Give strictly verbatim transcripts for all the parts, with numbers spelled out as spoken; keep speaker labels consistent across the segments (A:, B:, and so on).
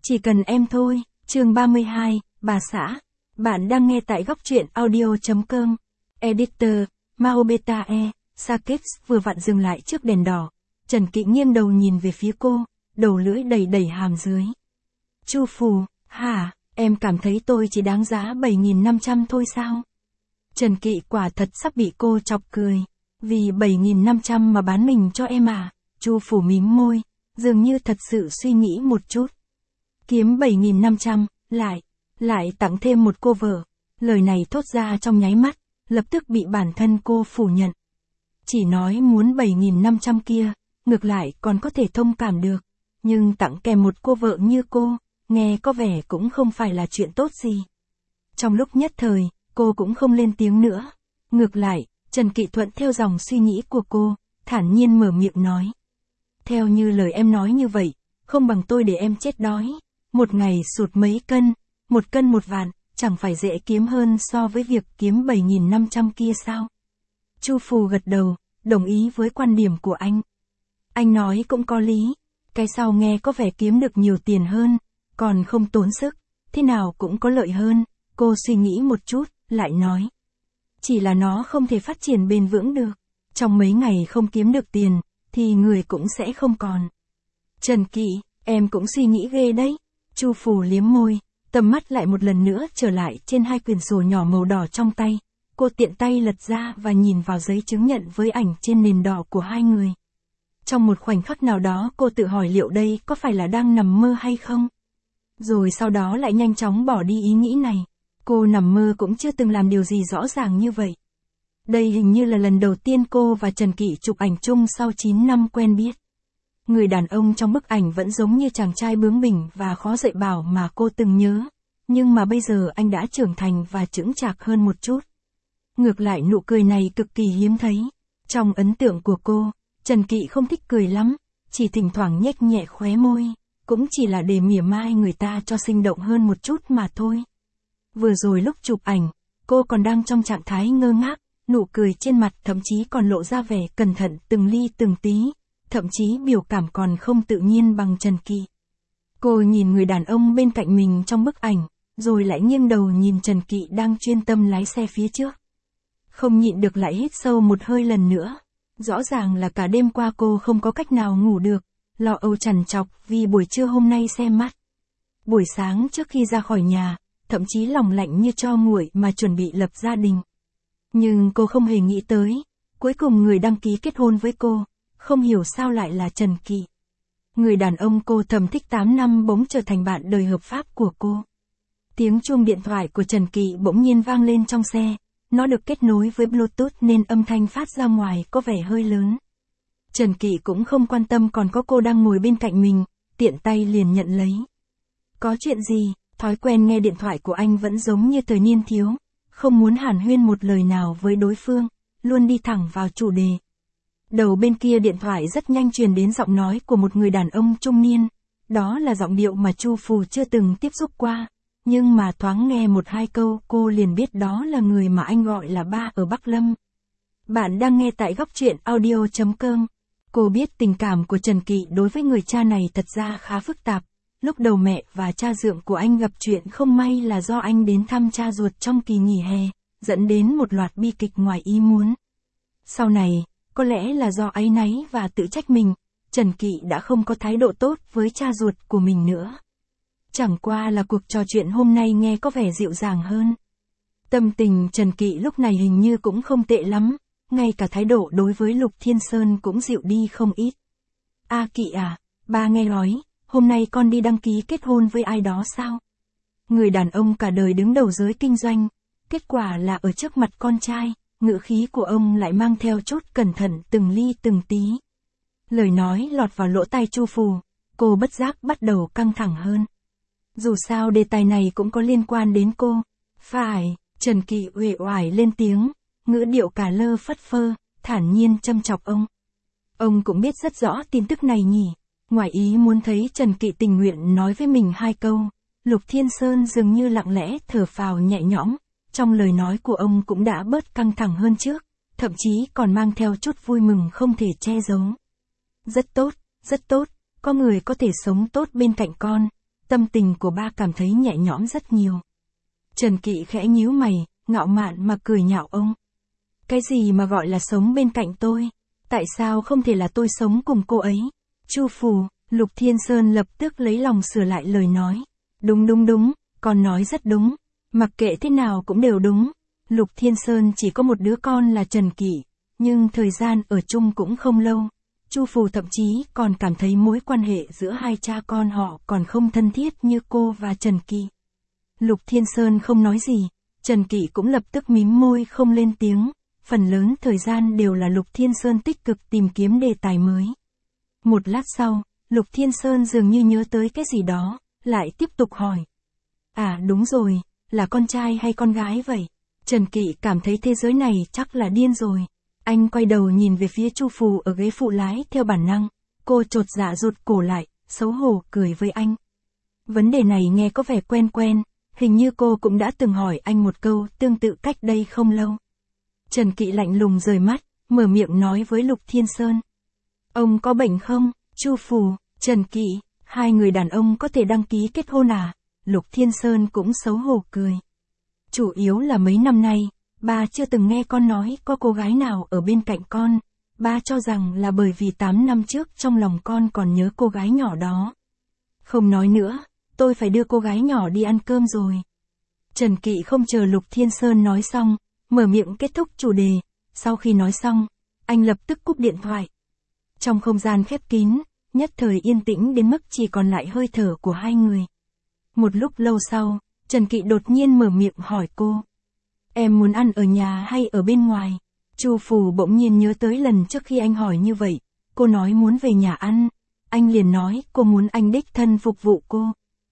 A: Chỉ cần em thôi, chương ba mươi hai, bà xã. Bạn đang nghe tại góc truyện audio.com. Editor, Maobeta E, Sakets vừa vặn dừng lại trước đèn đỏ. Trần Kỵ nghiêng đầu nhìn về phía cô, đầu lưỡi đầy đầy hàm dưới. Chu Phù, hả, em cảm thấy tôi chỉ đáng giá bảy nghìn năm trăm thôi sao? Trần Kỵ quả thật sắp bị cô chọc cười. Vì bảy nghìn năm trăm mà bán mình cho em à? Chu Phù mím môi, dường như thật sự suy nghĩ một chút. Kiếm bảy nghìn năm trăm, lại, lại tặng thêm một cô vợ. Lời này thốt ra trong nháy mắt, lập tức bị bản thân cô phủ nhận. Chỉ nói muốn bảy nghìn năm trăm kia, ngược lại còn có thể thông cảm được. Nhưng tặng kèm một cô vợ như cô, nghe có vẻ cũng không phải là chuyện tốt gì. Trong lúc nhất thời, cô cũng không lên tiếng nữa. Ngược lại, Trần Kỵ thuận theo dòng suy nghĩ của cô, thản nhiên mở miệng nói. Theo như lời em nói như vậy, không bằng tôi để em chết đói. Một ngày sụt mấy cân, một cân một vạn, chẳng phải dễ kiếm hơn so với việc kiếm bảy nghìn năm trăm kia sao? Chu Phù gật đầu, đồng ý với quan điểm của anh. Anh nói cũng có lý, cái sau nghe có vẻ kiếm được nhiều tiền hơn, còn không tốn sức, thế nào cũng có lợi hơn. Cô suy nghĩ một chút, lại nói. Chỉ là nó không thể phát triển bền vững được, trong mấy ngày không kiếm được tiền, thì người cũng sẽ không còn. Trần Kỵ, em cũng suy nghĩ ghê đấy. Chu Phù liếm môi, tầm mắt lại một lần nữa trở lại trên hai quyển sổ nhỏ màu đỏ trong tay. Cô tiện tay lật ra và nhìn vào giấy chứng nhận với ảnh trên nền đỏ của hai người. Trong một khoảnh khắc nào đó cô tự hỏi liệu đây có phải là đang nằm mơ hay không? Rồi sau đó lại nhanh chóng bỏ đi ý nghĩ này. Cô nằm mơ cũng chưa từng làm điều gì rõ ràng như vậy. Đây hình như là lần đầu tiên cô và Trần Kỵ chụp ảnh chung sau chín năm quen biết. Người đàn ông trong bức ảnh vẫn giống như chàng trai bướng bỉnh và khó dạy bảo mà cô từng nhớ. Nhưng mà bây giờ anh đã trưởng thành và chững chạc hơn một chút. Ngược lại nụ cười này cực kỳ hiếm thấy. Trong ấn tượng của cô, Trần Kỵ không thích cười lắm, chỉ thỉnh thoảng nhếch nhẹ khóe môi, cũng chỉ là để mỉa mai người ta cho sinh động hơn một chút mà thôi. Vừa rồi lúc chụp ảnh, cô còn đang trong trạng thái ngơ ngác, nụ cười trên mặt thậm chí còn lộ ra vẻ cẩn thận từng ly từng tí, thậm chí biểu cảm còn không tự nhiên bằng Trần Kỵ. Cô nhìn người đàn ông bên cạnh mình trong bức ảnh, rồi lại nghiêng đầu nhìn Trần Kỵ đang chuyên tâm lái xe phía trước. Không nhịn được lại hít sâu một hơi lần nữa. Rõ ràng là cả đêm qua cô không có cách nào ngủ được, lo âu trằn trọc vì buổi trưa hôm nay xem mắt. Buổi sáng trước khi ra khỏi nhà, thậm chí lòng lạnh như tro nguội mà chuẩn bị lập gia đình. Nhưng cô không hề nghĩ tới, cuối cùng người đăng ký kết hôn với cô, không hiểu sao lại là Trần Kỵ. Người đàn ông cô thầm thích tám năm bỗng trở thành bạn đời hợp pháp của cô. Tiếng chuông điện thoại của Trần Kỵ bỗng nhiên vang lên trong xe, nó được kết nối với Bluetooth nên âm thanh phát ra ngoài có vẻ hơi lớn. Trần Kỵ cũng không quan tâm còn có cô đang ngồi bên cạnh mình, tiện tay liền nhận lấy. Có chuyện gì? Thói quen nghe điện thoại của anh vẫn giống như thời niên thiếu, không muốn hàn huyên một lời nào với đối phương, luôn đi thẳng vào chủ đề. Đầu bên kia điện thoại rất nhanh truyền đến giọng nói của một người đàn ông trung niên, đó là giọng điệu mà Chu Phù chưa từng tiếp xúc qua, nhưng mà thoáng nghe một hai câu cô liền biết đó là người mà anh gọi là ba ở Bắc Lâm. Bạn đang nghe tại góc truyện audio.com. Cô biết tình cảm của Trần Kỵ đối với người cha này thật ra khá phức tạp. Lúc đầu mẹ và cha dượng của anh gặp chuyện không may là do anh đến thăm cha ruột trong kỳ nghỉ hè, dẫn đến một loạt bi kịch ngoài ý muốn. Sau này, có lẽ là do áy náy và tự trách mình, Trần Kỵ đã không có thái độ tốt với cha ruột của mình nữa. Chẳng qua là cuộc trò chuyện hôm nay nghe có vẻ dịu dàng hơn. Tâm tình Trần Kỵ lúc này hình như cũng không tệ lắm, ngay cả thái độ đối với Lục Thiên Sơn cũng dịu đi không ít. A Kỵ à, ba nghe nói, hôm nay con đi đăng ký kết hôn với ai đó sao? Người đàn ông cả đời đứng đầu giới kinh doanh, kết quả là ở trước mặt con trai, ngữ khí của ông lại mang theo chút cẩn thận từng ly từng tí. Lời nói lọt vào lỗ tai Chu Phù, cô bất giác bắt đầu căng thẳng hơn. Dù sao đề tài này cũng có liên quan đến cô. Phải, Trần Kỵ uể oải lên tiếng, ngữ điệu cả lơ phất phơ, thản nhiên châm chọc ông. Ông cũng biết rất rõ tin tức này nhỉ. Ngoài ý muốn thấy Trần Kỵ tình nguyện nói với mình hai câu, Lục Thiên Sơn dường như lặng lẽ thở phào nhẹ nhõm, trong lời nói của ông cũng đã bớt căng thẳng hơn trước, thậm chí còn mang theo chút vui mừng không thể che giấu. Rất tốt, rất tốt, có người có thể sống tốt bên cạnh con, tâm tình của ba cảm thấy nhẹ nhõm rất nhiều. Trần Kỵ khẽ nhíu mày, ngạo mạn mà cười nhạo ông. Cái gì mà gọi là sống bên cạnh tôi? Tại sao không thể là tôi sống cùng cô ấy? Chu Phù, Lục Thiên Sơn lập tức lấy lòng sửa lại lời nói. Đúng đúng đúng, con nói rất đúng. Mặc kệ thế nào cũng đều đúng. Lục Thiên Sơn chỉ có một đứa con là Trần Kỵ, nhưng thời gian ở chung cũng không lâu. Chu Phù thậm chí còn cảm thấy mối quan hệ giữa hai cha con họ còn không thân thiết như cô và Trần Kỵ. Lục Thiên Sơn không nói gì, Trần Kỵ cũng lập tức mím môi không lên tiếng. Phần lớn thời gian đều là Lục Thiên Sơn tích cực tìm kiếm đề tài mới. Một lát sau, Lục Thiên Sơn dường như nhớ tới cái gì đó, lại tiếp tục hỏi. À đúng rồi, là con trai hay con gái vậy? Trần Kỵ cảm thấy thế giới này chắc là điên rồi. Anh quay đầu nhìn về phía Chu Phù ở ghế phụ lái theo bản năng. Cô chột dạ rụt cổ lại, xấu hổ cười với anh. Vấn đề này nghe có vẻ quen quen, hình như cô cũng đã từng hỏi anh một câu tương tự cách đây không lâu. Trần Kỵ lạnh lùng rời mắt, mở miệng nói với Lục Thiên Sơn. Ông có bệnh không? Chu Phù, Trần Kỵ, hai người đàn ông có thể đăng ký kết hôn à? Lục Thiên Sơn cũng xấu hổ cười. Chủ yếu là mấy năm nay, ba chưa từng nghe con nói có cô gái nào ở bên cạnh con. Ba cho rằng là bởi vì tám năm trước trong lòng con còn nhớ cô gái nhỏ đó. Không nói nữa, tôi phải đưa cô gái nhỏ đi ăn cơm rồi. Trần Kỵ không chờ Lục Thiên Sơn nói xong, mở miệng kết thúc chủ đề. Sau khi nói xong, anh lập tức cúp điện thoại. Trong không gian khép kín, nhất thời yên tĩnh đến mức chỉ còn lại hơi thở của hai người. Một lúc lâu sau, Trần Kỵ đột nhiên mở miệng hỏi cô. Em muốn ăn ở nhà hay ở bên ngoài? Chu Phù bỗng nhiên nhớ tới lần trước khi anh hỏi như vậy. Cô nói muốn về nhà ăn. Anh liền nói cô muốn anh đích thân phục vụ cô.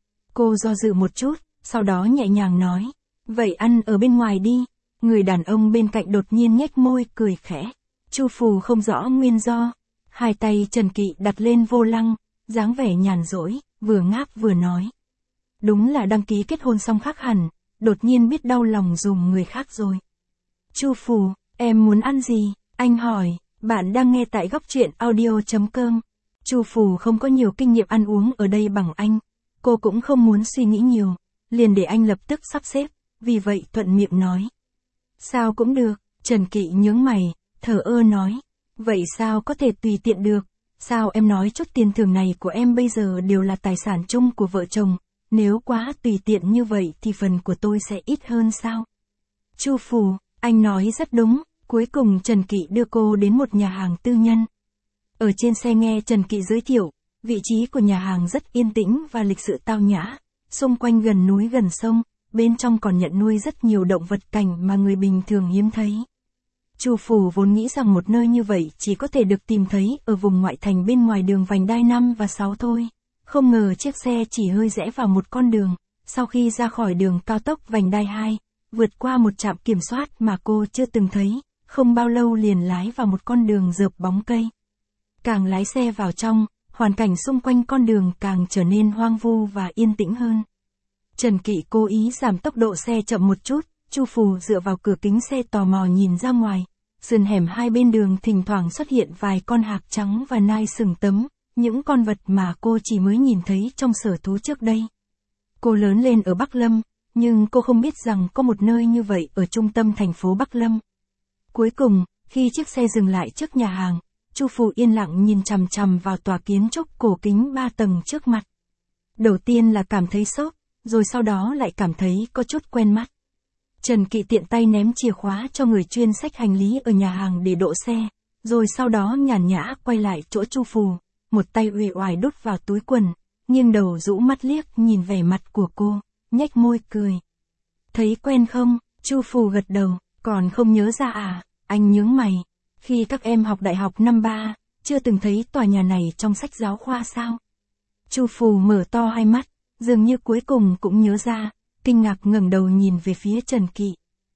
A: Cô do dự một chút, sau đó nhẹ nhàng nói. Vậy ăn ở bên ngoài đi. Người đàn ông bên cạnh đột nhiên nhếch môi cười khẽ. Chu Phù không rõ nguyên do. Hai tay Trần Kỵ đặt lên vô lăng, dáng vẻ nhàn rỗi, vừa ngáp vừa nói. Đúng là đăng ký kết hôn xong khác hẳn, đột nhiên biết đau lòng dùm người khác rồi. Chu Phù, em muốn ăn gì? Anh hỏi. Bạn đang nghe tại góc truyện audio chấm com. Chu Phù không có nhiều kinh nghiệm ăn uống ở đây bằng anh. Cô cũng không muốn suy nghĩ nhiều, liền để anh lập tức sắp xếp, vì vậy thuận miệng nói. Sao cũng được, Trần Kỵ nhướng mày, thờ ơ nói. Vậy sao có thể tùy tiện được? Sao em nói chút tiền thưởng này của em bây giờ đều là tài sản chung của vợ chồng? Nếu quá tùy tiện như vậy thì phần của tôi sẽ ít hơn sao? Chu Phù, anh nói rất đúng. Cuối cùng Trần Kỵ đưa cô đến một nhà hàng tư nhân. Ở trên xe nghe Trần Kỵ giới thiệu, vị trí của nhà hàng rất yên tĩnh và lịch sự tao nhã, xung quanh gần núi gần sông, bên trong còn nhận nuôi rất nhiều động vật cảnh mà người bình thường hiếm thấy. Chu Phù vốn nghĩ rằng một nơi như vậy chỉ có thể được tìm thấy ở vùng ngoại thành bên ngoài đường vành đai năm và sáu thôi. Không ngờ chiếc xe chỉ hơi rẽ vào một con đường, sau khi ra khỏi đường cao tốc vành đai hai, vượt qua một trạm kiểm soát mà cô chưa từng thấy, không bao lâu liền lái vào một con đường rợp bóng cây. Càng lái xe vào trong, hoàn cảnh xung quanh con đường càng trở nên hoang vu và yên tĩnh hơn. Trần Kỵ cố ý giảm tốc độ xe chậm một chút, Chu Phù dựa vào cửa kính xe tò mò nhìn ra ngoài. Sườn hẻm hai bên đường thỉnh thoảng xuất hiện vài con hạc trắng và nai sừng tấm, những con vật mà cô chỉ mới nhìn thấy trong sở thú trước đây. Cô lớn lên ở Bắc Lâm, nhưng cô không biết rằng có một nơi như vậy ở trung tâm thành phố Bắc Lâm. Cuối cùng, khi chiếc xe dừng lại trước nhà hàng, Chu Phù yên lặng nhìn chằm chằm vào tòa kiến trúc cổ kính ba tầng trước mặt. Đầu tiên là cảm thấy sốc, rồi sau đó lại cảm thấy có chút quen mắt. Trần Kỵ tiện tay ném chìa khóa cho người chuyên xách hành lý ở nhà hàng để đỗ xe, rồi sau đó nhàn nhã quay lại chỗ Chu Phù, một tay uể oải đút vào túi quần, nghiêng đầu rũ mắt liếc nhìn vẻ mặt của cô, nhếch môi cười. Thấy quen không? Chu Phù gật đầu, còn không nhớ ra à? Anh nhướng mày. Khi các em học đại học năm ba, chưa từng thấy tòa nhà này trong sách giáo khoa sao? Chu Phù mở to hai mắt, dường như cuối cùng cũng nhớ ra, kinh ngạc ngẩng đầu nhìn về phía Trần Kỵ.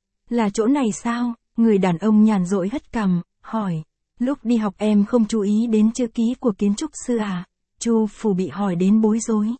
A: Là chỗ này sao? Người đàn ông nhàn rỗi hất cằm, hỏi. Lúc đi học em không chú ý đến chữ ký của kiến trúc sư à? Chu Phù bị hỏi đến bối rối.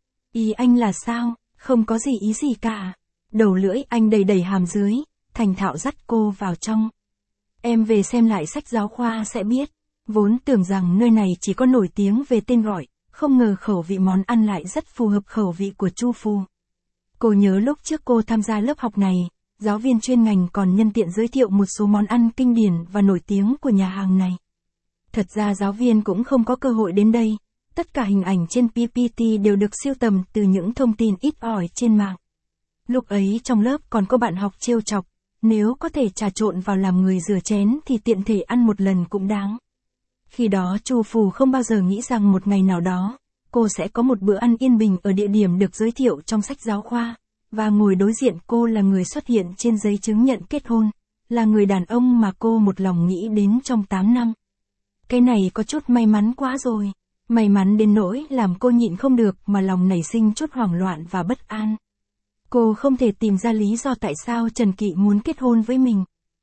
A: Ý anh là sao? Không có gì ý gì cả. Đầu lưỡi anh đầy đầy hàm dưới, thành thạo dắt cô vào trong. Em về xem lại sách giáo khoa sẽ biết. Vốn tưởng rằng nơi này chỉ có nổi tiếng về tên gọi, không ngờ khẩu vị món ăn lại rất phù hợp khẩu vị của Chu Phù. Cô nhớ lúc trước cô tham gia lớp học này, giáo viên chuyên ngành còn nhân tiện giới thiệu một số món ăn kinh điển và nổi tiếng của nhà hàng này. Thật ra giáo viên cũng không có cơ hội đến đây, tất cả hình ảnh trên pê pê tê đều được sưu tầm từ những thông tin ít ỏi trên mạng. Lúc ấy trong lớp còn có bạn học trêu chọc, nếu có thể trà trộn vào làm người rửa chén thì tiện thể ăn một lần cũng đáng. Khi đó Chu Phù không bao giờ nghĩ rằng một ngày nào đó, cô sẽ có một bữa ăn yên bình ở địa điểm được giới thiệu trong sách giáo khoa, và ngồi đối diện cô là người xuất hiện trên giấy chứng nhận kết hôn, là người đàn ông mà cô một lòng nghĩ đến trong tám năm. Cái này có chút may mắn quá rồi, may mắn đến nỗi làm cô nhịn không được mà lòng nảy sinh chút hoảng loạn và bất an. Cô không thể tìm ra lý do tại sao Trần Kỵ muốn kết hôn với mình.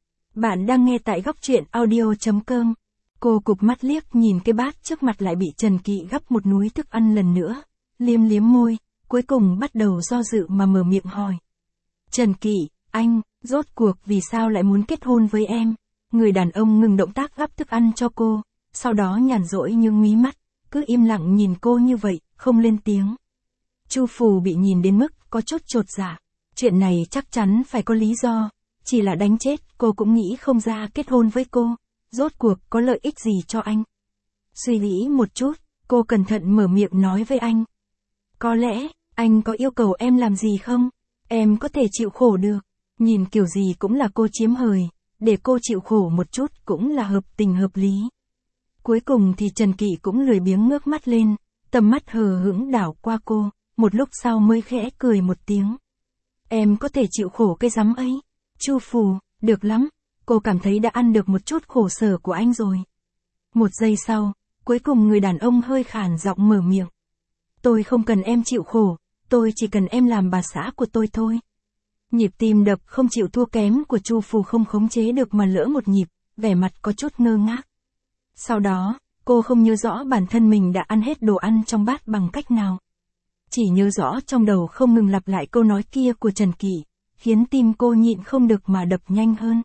A: Bạn đang nghe tại góc truyện audio chấm com. Cô cụp mắt liếc nhìn cái bát trước mặt lại bị Trần Kỵ gắp một núi thức ăn lần nữa, liếm liếm môi, cuối cùng bắt đầu do dự mà mở miệng hỏi. Trần Kỵ, anh, rốt cuộc vì sao lại muốn kết hôn với em? Người đàn ông ngừng động tác gắp thức ăn cho cô, sau đó nhàn rỗi nhưng mí mắt, cứ im lặng nhìn cô như vậy, không lên tiếng. Chu Phù bị nhìn đến mức có chút chột dạ. Chuyện này chắc chắn phải có lý do, chỉ là đánh chết cô cũng nghĩ không ra kết hôn với cô, rốt cuộc có lợi ích gì cho anh. Suy nghĩ một chút, cô cẩn thận mở miệng nói với anh. Có lẽ, anh có yêu cầu em làm gì không? Em có thể chịu khổ được. Nhìn kiểu gì cũng là cô chiếm hời, để cô chịu khổ một chút cũng là hợp tình hợp lý. Cuối cùng thì Trần Kỵ cũng lười biếng ngước mắt lên, tầm mắt hờ hững đảo qua cô, một lúc sau mới khẽ cười một tiếng. Em có thể chịu khổ cái rắm ấy. Chu Phù, được lắm, cô cảm thấy đã ăn được một chút khổ sở của anh rồi. Một giây sau, cuối cùng người đàn ông hơi khàn giọng mở miệng. Tôi không cần em chịu khổ, tôi chỉ cần em làm bà xã của tôi thôi. Nhịp tim đập không chịu thua kém của Chu Phù không khống chế được mà lỡ một nhịp, vẻ mặt có chút ngơ ngác. Sau đó, cô không nhớ rõ bản thân mình đã ăn hết đồ ăn trong bát bằng cách nào. Chỉ nhớ rõ trong đầu không ngừng lặp lại câu nói kia của Trần Kỵ, khiến tim cô nhịn không được mà đập nhanh hơn.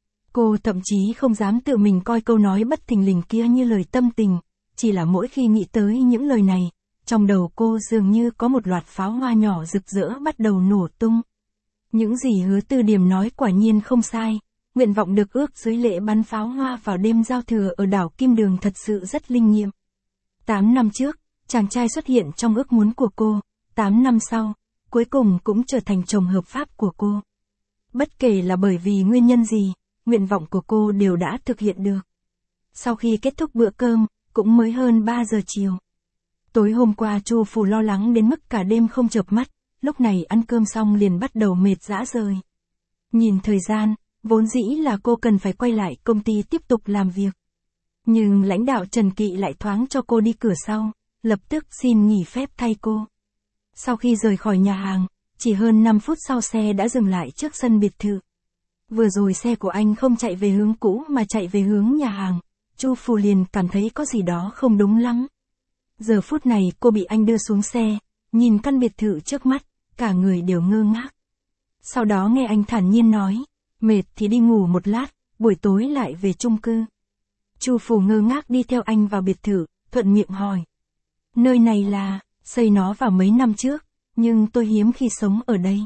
A: Cô thậm chí không dám tự mình coi câu nói bất thình lình kia như lời tâm tình, chỉ là mỗi khi nghĩ tới những lời này, trong đầu cô dường như có một loạt pháo hoa nhỏ rực rỡ bắt đầu nổ tung. Những gì Hứa Từ Điểm nói quả nhiên không sai, nguyện vọng được ước dưới lễ bắn pháo hoa vào đêm giao thừa ở đảo Kim Đường thật sự rất linh nghiệm. Tám năm trước, chàng trai xuất hiện trong ước muốn của cô, tám năm sau, cuối cùng cũng trở thành chồng hợp pháp của cô. Bất kể là bởi vì nguyên nhân gì, nguyện vọng của cô đều đã thực hiện được. Sau khi kết thúc bữa cơm, cũng mới hơn ba giờ chiều. Tối hôm qua Chu Phù lo lắng đến mức cả đêm không chợp mắt, lúc này ăn cơm xong liền bắt đầu mệt rã rời. Nhìn thời gian, vốn dĩ là cô cần phải quay lại công ty tiếp tục làm việc. Nhưng lãnh đạo Trần Kỵ lại thoáng cho cô đi cửa sau, lập tức xin nghỉ phép thay cô. Sau khi rời khỏi nhà hàng, chỉ hơn năm phút sau xe đã dừng lại trước sân biệt thự. Vừa rồi xe của anh không chạy về hướng cũ mà chạy về hướng nhà hàng, Chu Phù liền cảm thấy có gì đó không đúng lắm. Giờ phút này cô bị anh đưa xuống xe, nhìn căn biệt thự trước mắt, cả người đều ngơ ngác. Sau đó nghe anh thản nhiên nói, mệt thì đi ngủ một lát, buổi tối lại về chung cư. Chu Phù ngơ ngác đi theo anh vào biệt thự, thuận miệng hỏi. Nơi này là, xây nó vào mấy năm trước, nhưng tôi hiếm khi sống ở đây.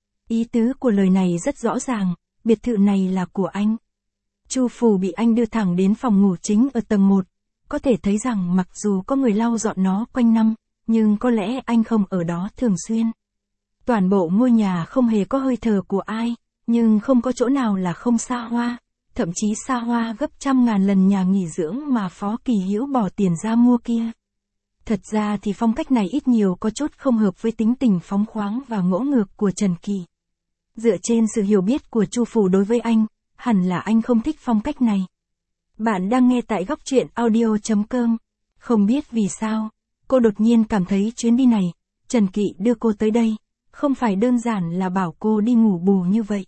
A: Ý tứ của lời này rất rõ ràng, biệt thự này là của anh. Chu Phù bị anh đưa thẳng đến phòng ngủ chính ở tầng một, có thể thấy rằng mặc dù có người lau dọn nó quanh năm, nhưng có lẽ anh không ở đó thường xuyên. Toàn bộ ngôi nhà không hề có hơi thở của ai, nhưng không có chỗ nào là không xa hoa, thậm chí xa hoa gấp trăm ngàn lần nhà nghỉ dưỡng mà Phó Kỳ Hữu bỏ tiền ra mua kia. Thật ra thì phong cách này ít nhiều có chút không hợp với tính tình phóng khoáng và ngỗ ngược của Trần Kỵ. Dựa trên sự hiểu biết của Chu Phù đối với anh, hẳn là anh không thích phong cách này. Bạn đang nghe tại góc truyện audio chấm com. Không biết vì sao, cô đột nhiên cảm thấy chuyến đi này, Trần Kỵ đưa cô tới đây, không phải đơn giản là bảo cô đi ngủ bù như vậy.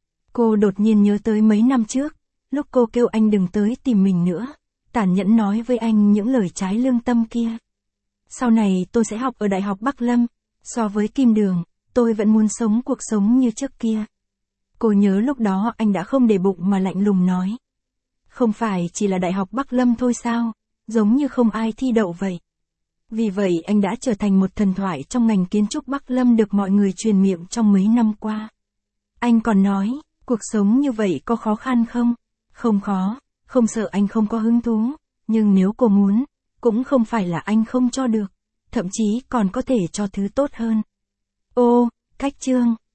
A: Cô đột nhiên nhớ tới mấy năm trước, lúc cô kêu anh đừng tới tìm mình nữa, tàn nhẫn nói với anh những lời trái lương tâm kia. Sau này tôi sẽ học ở Đại học Bắc Lâm, so với Kim Đường, tôi vẫn muốn sống cuộc sống như trước kia. Cô nhớ lúc đó anh đã không để bụng mà lạnh lùng nói. Không phải chỉ là Đại học Bắc Lâm thôi sao, giống như không ai thi đậu vậy. Vì vậy anh đã trở thành một thần thoại trong ngành kiến trúc Bắc Lâm được mọi người truyền miệng trong mấy năm qua. Anh còn nói, cuộc sống như vậy có khó khăn không? Không khó, không sợ anh không có hứng thú, nhưng nếu cô muốn, cũng không phải là anh không cho được, thậm chí còn có thể cho thứ tốt hơn. Ô, cách chương.